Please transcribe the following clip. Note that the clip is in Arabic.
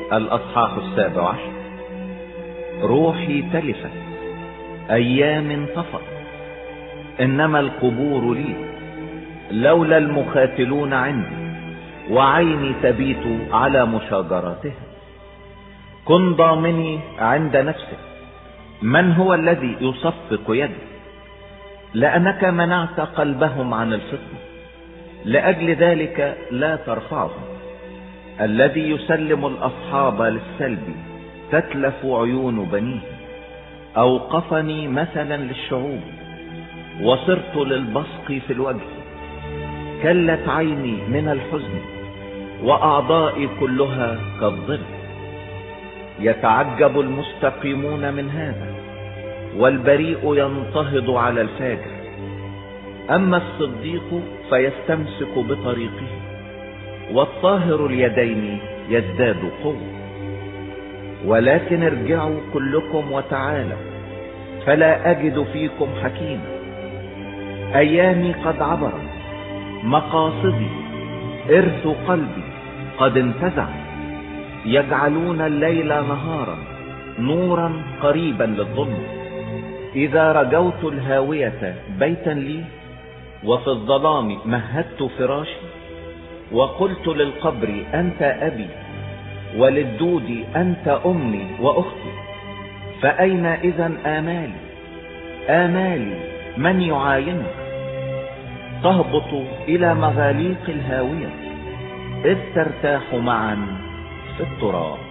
الأصحاح 17. روحي تلفت، أيام طفت، إنما القبور لي، لولا المخاتلون عندي، وعيني تبيت على مشاجراتهم. كن ضامني عند نفسك، من هو الذي يصفق يدي؟ لأنك منعت قلبهم عن الفطن، لأجل ذلك لا ترفعهم. الذي يسلم الأصحاب للسلب تتلف عيون بنيه. أوقفني مثلا للشعوب، وصرت للبصق في الوجه. كلت عيني من الحزن، وأعضائي كلها كالظل. يتعجب المستقيمون من هذا، والبريء ينتهض على الفاجر. أما الصديق فيستمسك بطريقه، والطاهر اليدين يزداد قوة. ولكن ارجعوا كلكم وتعالوا، فلا أجد فيكم حكيما. أيامي قد عبرت، مقاصدي إرث قلبي قد انتزع. يجعلون الليل نهارا، نورا قريبا للظلم. إذا رجوت الهاوية بيتا لي، وفي الظلام مهدت فراشي، وقلت للقبر أنت أبي، وللدود أنت أمي وأختي، فأين إذن آمالي؟ آمالي من يعاينك؟ تهبط إلى مغاليق الهاوية، إذ ترتاح معا في التراب.